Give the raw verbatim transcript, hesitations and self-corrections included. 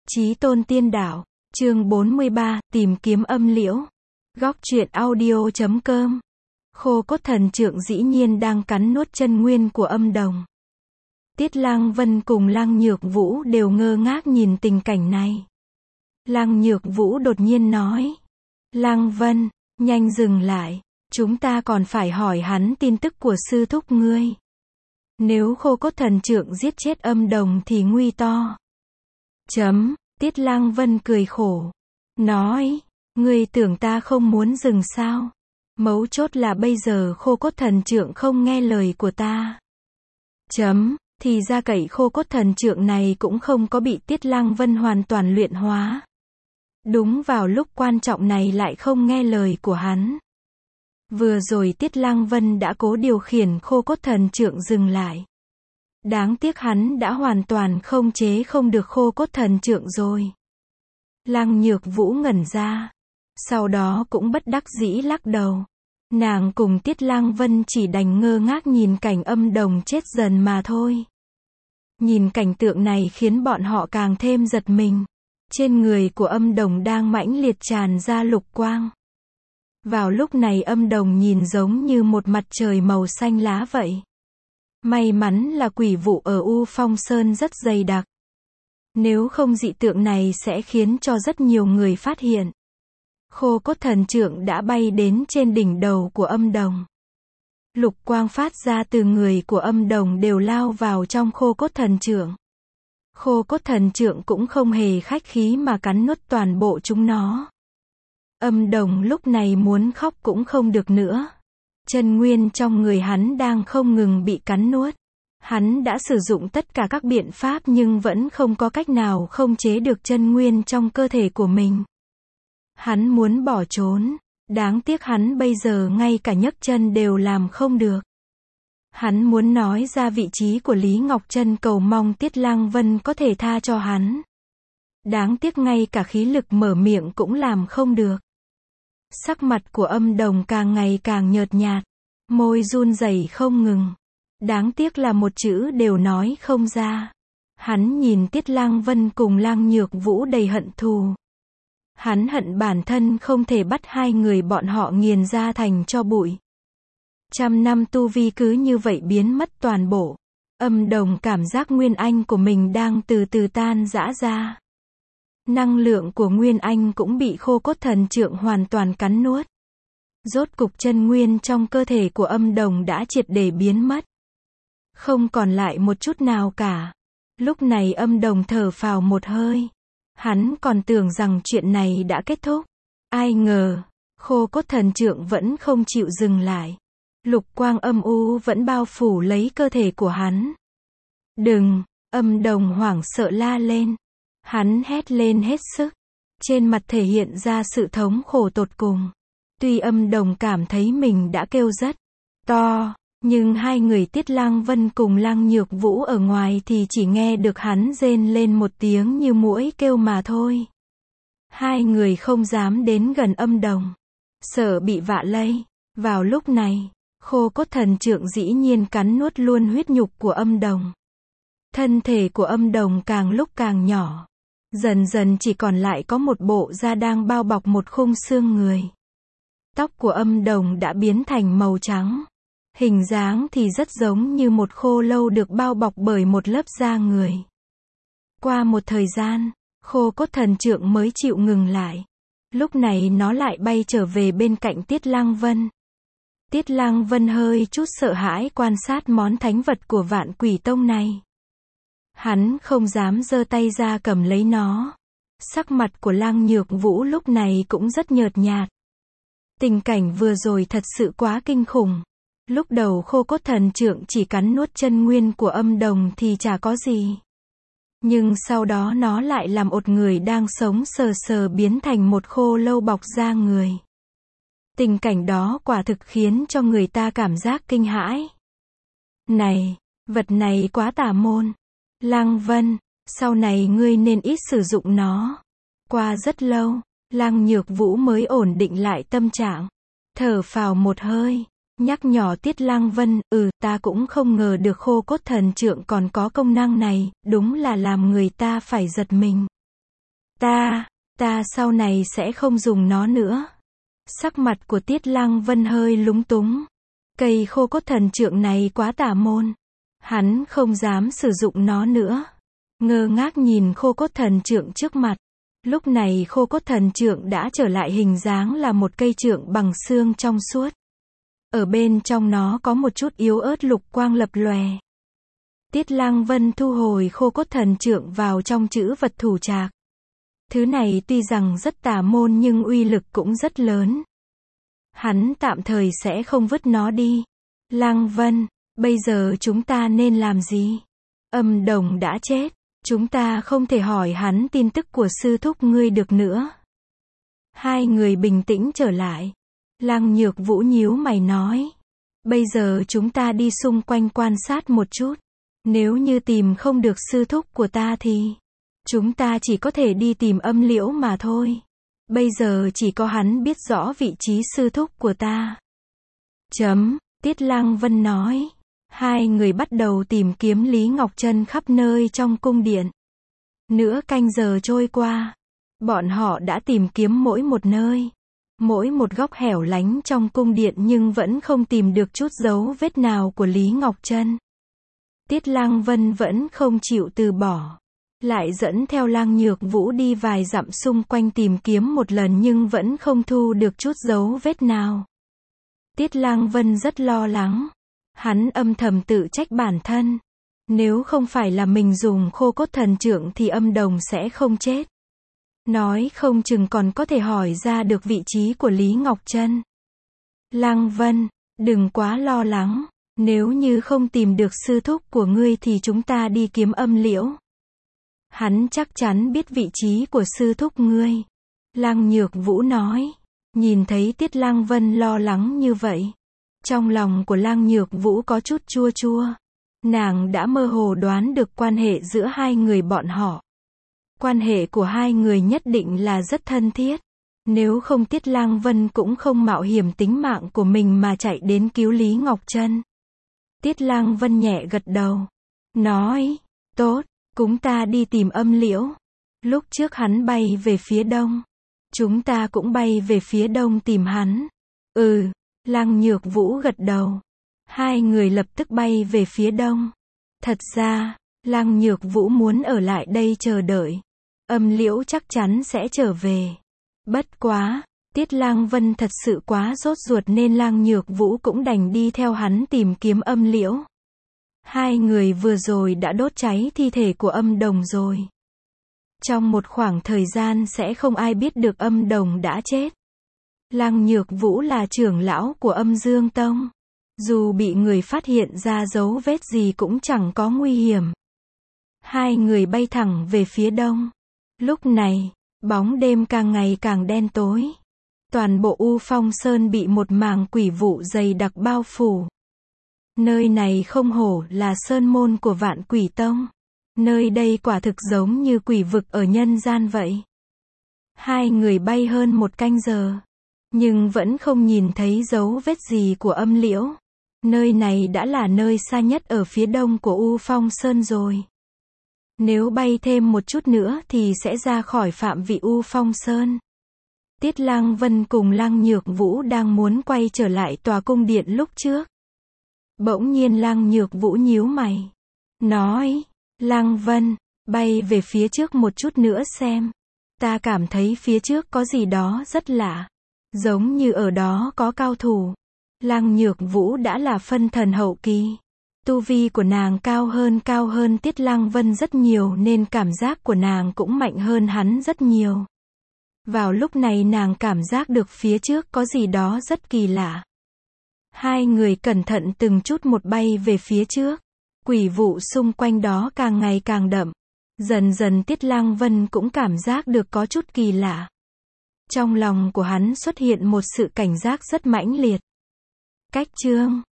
Chí tôn tiên đạo, chương bốn mươi ba, tìm kiếm âm liễu. Góc truyện audio chấm com. Khô cốt thần trượng dĩ nhiên đang cắn nuốt chân nguyên của âm đồng. Tiết Lăng Vân cùng Lăng Nhược Vũ đều ngơ ngác nhìn tình cảnh này. Lăng Nhược Vũ đột nhiên nói. Lăng Vân, nhanh dừng lại, chúng ta còn phải hỏi hắn tin tức của sư thúc ngươi. Nếu khô cốt thần trượng giết chết âm đồng thì nguy to. Chấm, Tiết Lăng Vân cười khổ. Nói, ngươi tưởng ta không muốn dừng sao? Mấu chốt là bây giờ khô cốt thần trượng không nghe lời của ta. Chấm, thì ra cậy khô cốt thần trượng này cũng không có bị Tiết Lăng Vân hoàn toàn luyện hóa. Đúng vào lúc quan trọng này lại không nghe lời của hắn. Vừa rồi Tiết Lăng Vân đã cố điều khiển khô cốt thần trượng dừng lại. Đáng tiếc hắn đã hoàn toàn không chế không được khô cốt thần trượng rồi. Lăng Nhược Vũ ngẩn ra. Sau đó cũng bất đắc dĩ lắc đầu. Nàng cùng Tiết Lăng Vân chỉ đành ngơ ngác nhìn cảnh âm đồng chết dần mà thôi. Nhìn cảnh tượng này khiến bọn họ càng thêm giật mình. Trên người của âm đồng đang mãnh liệt tràn ra lục quang. Vào lúc này âm đồng nhìn giống như một mặt trời màu xanh lá vậy. May mắn là quỷ vụ ở U Phong Sơn rất dày đặc. Nếu không dị tượng này sẽ khiến cho rất nhiều người phát hiện. Khô cốt thần trượng đã bay đến trên đỉnh đầu của âm đồng. Lục quang phát ra từ người của âm đồng đều lao vào trong khô cốt thần trượng. Khô cốt thần trượng cũng không hề khách khí mà cắn nuốt toàn bộ chúng nó. Âm đồng lúc này muốn khóc cũng không được nữa. Chân nguyên trong người hắn đang không ngừng bị cắn nuốt. Hắn đã sử dụng tất cả các biện pháp nhưng vẫn không có cách nào không chế được chân nguyên trong cơ thể của mình. Hắn muốn bỏ trốn. Đáng tiếc hắn bây giờ ngay cả nhấc chân đều làm không được. Hắn muốn nói ra vị trí của Lý Ngọc Trân cầu mong Tiết Lăng Vân có thể tha cho hắn. Đáng tiếc ngay cả khí lực mở miệng cũng làm không được. Sắc mặt của âm đồng càng ngày càng nhợt nhạt. Môi run rẩy không ngừng. Đáng tiếc là một chữ đều nói không ra. Hắn nhìn Tiết Lăng Vân cùng Lăng Nhược Vũ đầy hận thù. Hắn hận bản thân không thể bắt hai người bọn họ nghiền ra thành tro bụi. Trăm năm tu vi cứ như vậy biến mất toàn bộ. Âm đồng cảm giác Nguyên Anh của mình đang từ từ tan rã ra. Năng lượng của Nguyên Anh cũng bị khô cốt thần trượng hoàn toàn cắn nuốt. Rốt cục chân nguyên trong cơ thể của âm đồng đã triệt để biến mất. Không còn lại một chút nào cả. Lúc này âm đồng thở phào một hơi. Hắn còn tưởng rằng chuyện này đã kết thúc. Ai ngờ, khô cốt thần trượng vẫn không chịu dừng lại. Lục quang âm u vẫn bao phủ lấy cơ thể của hắn. Đừng, âm đồng hoảng sợ la lên. Hắn hét lên hết sức. Trên mặt thể hiện ra sự thống khổ tột cùng. Tuy âm đồng cảm thấy mình đã kêu rất to, nhưng hai người Tiết Lăng Vân cùng Lăng Nhược Vũ ở ngoài thì chỉ nghe được hắn rên lên một tiếng như muỗi kêu mà thôi. Hai người không dám đến gần âm đồng, sợ bị vạ lây. Vào lúc này, khô cốt thần trượng dĩ nhiên cắn nuốt luôn huyết nhục của âm đồng. Thân thể của âm đồng càng lúc càng nhỏ. Dần dần chỉ còn lại có một bộ da đang bao bọc một khung xương người. Tóc của âm đồng đã biến thành màu trắng. Hình dáng thì rất giống như một khô lâu được bao bọc bởi một lớp da người. Qua một thời gian, khô cốt thần trượng mới chịu ngừng lại. Lúc này nó lại bay trở về bên cạnh Tiết Lăng Vân. Tiết Lăng Vân hơi chút sợ hãi quan sát món thánh vật của Vạn Quỷ Tông này. Hắn không dám giơ tay ra cầm lấy nó. Sắc mặt của Lăng Nhược Vũ lúc này cũng rất nhợt nhạt. Tình cảnh vừa rồi thật sự quá kinh khủng. Lúc đầu khô cốt thần trượng chỉ cắn nuốt chân nguyên của âm đồng thì chả có gì. Nhưng sau đó nó lại làm một người đang sống sờ sờ biến thành một khô lâu bọc da người. Tình cảnh đó quả thực khiến cho người ta cảm giác kinh hãi. Này, vật này quá tà môn. Lăng Vân, sau này ngươi nên ít sử dụng nó. Qua rất lâu, Lăng Nhược Vũ mới ổn định lại tâm trạng. Thở phào một hơi, nhắc nhở Tiết Lăng Vân, ừ, ta cũng không ngờ được khô cốt thần trượng còn có công năng này, đúng là làm người ta phải giật mình. Ta, ta sau này sẽ không dùng nó nữa. Sắc mặt của Tiết Lăng Vân hơi lúng túng. Cây khô cốt thần trượng này quá tà môn. Hắn không dám sử dụng nó nữa. Ngơ ngác nhìn khô cốt thần trượng trước mặt. Lúc này khô cốt thần trượng đã trở lại hình dáng là một cây trượng bằng xương trong suốt. Ở bên trong nó có một chút yếu ớt lục quang lập lòe. Tiết Lăng Vân thu hồi khô cốt thần trượng vào trong trữ vật thủ trạc. Thứ này tuy rằng rất tà môn nhưng uy lực cũng rất lớn. Hắn tạm thời sẽ không vứt nó đi. Lăng Vân, bây giờ chúng ta nên làm gì? Âm Đồng đã chết. Chúng ta không thể hỏi hắn tin tức của sư thúc ngươi được nữa. Hai người bình tĩnh trở lại. Lăng Nhược Vũ nhíu mày nói. Bây giờ chúng ta đi xung quanh quan sát một chút. Nếu như tìm không được sư thúc của ta thì chúng ta chỉ có thể đi tìm Âm Liễu mà thôi. Bây giờ chỉ có hắn biết rõ vị trí sư thúc của ta. Chấm, Tiết Lăng Vân nói. Hai người bắt đầu tìm kiếm Lý Ngọc Trân khắp nơi trong cung điện. Nửa canh giờ trôi qua. Bọn họ đã tìm kiếm mỗi một nơi. Mỗi một góc hẻo lánh trong cung điện nhưng vẫn không tìm được chút dấu vết nào của Lý Ngọc Trân. Tiết Lăng Vân vẫn không chịu từ bỏ. Lại dẫn theo Lăng Nhược Vũ đi vài dặm xung quanh tìm kiếm một lần nhưng vẫn không thu được chút dấu vết nào. Tiết Lăng Vân rất lo lắng. Hắn âm thầm tự trách bản thân. Nếu không phải là mình dùng khô cốt thần trượng thì Âm Đồng sẽ không chết. Nói không chừng còn có thể hỏi ra được vị trí của Lý Ngọc Trân. Lăng Vân, đừng quá lo lắng. Nếu như không tìm được sư thúc của ngươi thì chúng ta đi kiếm Âm Liễu. Hắn chắc chắn biết vị trí của sư thúc ngươi. Lăng Nhược Vũ nói. Nhìn thấy Tiết Lăng Vân lo lắng như vậy. Trong lòng của Lăng Nhược Vũ có chút chua chua. Nàng đã mơ hồ đoán được quan hệ giữa hai người bọn họ. Quan hệ của hai người nhất định là rất thân thiết. Nếu không Tiết Lăng Vân cũng không mạo hiểm tính mạng của mình mà chạy đến cứu Lý Ngọc Trân. Tiết Lăng Vân nhẹ gật đầu. Nói, tốt, chúng ta đi tìm Âm Liễu. Lúc trước hắn bay về phía đông. Chúng ta cũng bay về phía đông tìm hắn. Ừ, Lăng Nhược Vũ gật đầu. Hai người lập tức bay về phía đông. Thật ra, Lăng Nhược Vũ muốn ở lại đây chờ đợi. Âm Liễu chắc chắn sẽ trở về. Bất quá, Tiết Lăng Vân thật sự quá sốt ruột nên Lăng Nhược Vũ cũng đành đi theo hắn tìm kiếm Âm Liễu. Hai người vừa rồi đã đốt cháy thi thể của Âm Đồng rồi. Trong một khoảng thời gian sẽ không ai biết được Âm Đồng đã chết. Lăng Nhược Vũ là trưởng lão của Âm Dương Tông. Dù bị người phát hiện ra dấu vết gì cũng chẳng có nguy hiểm. Hai người bay thẳng về phía đông. Lúc này, bóng đêm càng ngày càng đen tối. Toàn bộ U Phong Sơn bị một màng quỷ vụ dày đặc bao phủ. Nơi này không hổ là sơn môn của Vạn Quỷ Tông. Nơi đây quả thực giống như quỷ vực ở nhân gian vậy. Hai người bay hơn một canh giờ. Nhưng vẫn không nhìn thấy dấu vết gì của Âm Liễu. Nơi này đã là nơi xa nhất ở phía đông của U Phong Sơn rồi. Nếu bay thêm một chút nữa thì sẽ ra khỏi phạm vị U Phong Sơn. Tiết Lăng Vân cùng Lăng Nhược Vũ đang muốn quay trở lại tòa cung điện lúc trước. Bỗng nhiên Lăng Nhược Vũ nhíu mày. Nói, Lăng Vân, bay về phía trước một chút nữa xem. Ta cảm thấy phía trước có gì đó rất lạ. Giống như ở đó có cao thủ. Lăng Nhược Vũ đã là phân thần hậu kỳ. Tu vi của nàng cao hơn cao hơn Tiết Lăng Vân rất nhiều nên cảm giác của nàng cũng mạnh hơn hắn rất nhiều. Vào lúc này nàng cảm giác được phía trước có gì đó rất kỳ lạ. Hai người cẩn thận từng chút một bay về phía trước. Quỷ vụ xung quanh đó càng ngày càng đậm. Dần dần Tiết Lăng Vân cũng cảm giác được có chút kỳ lạ. Trong lòng của hắn xuất hiện một sự cảnh giác rất mãnh liệt. Cách chương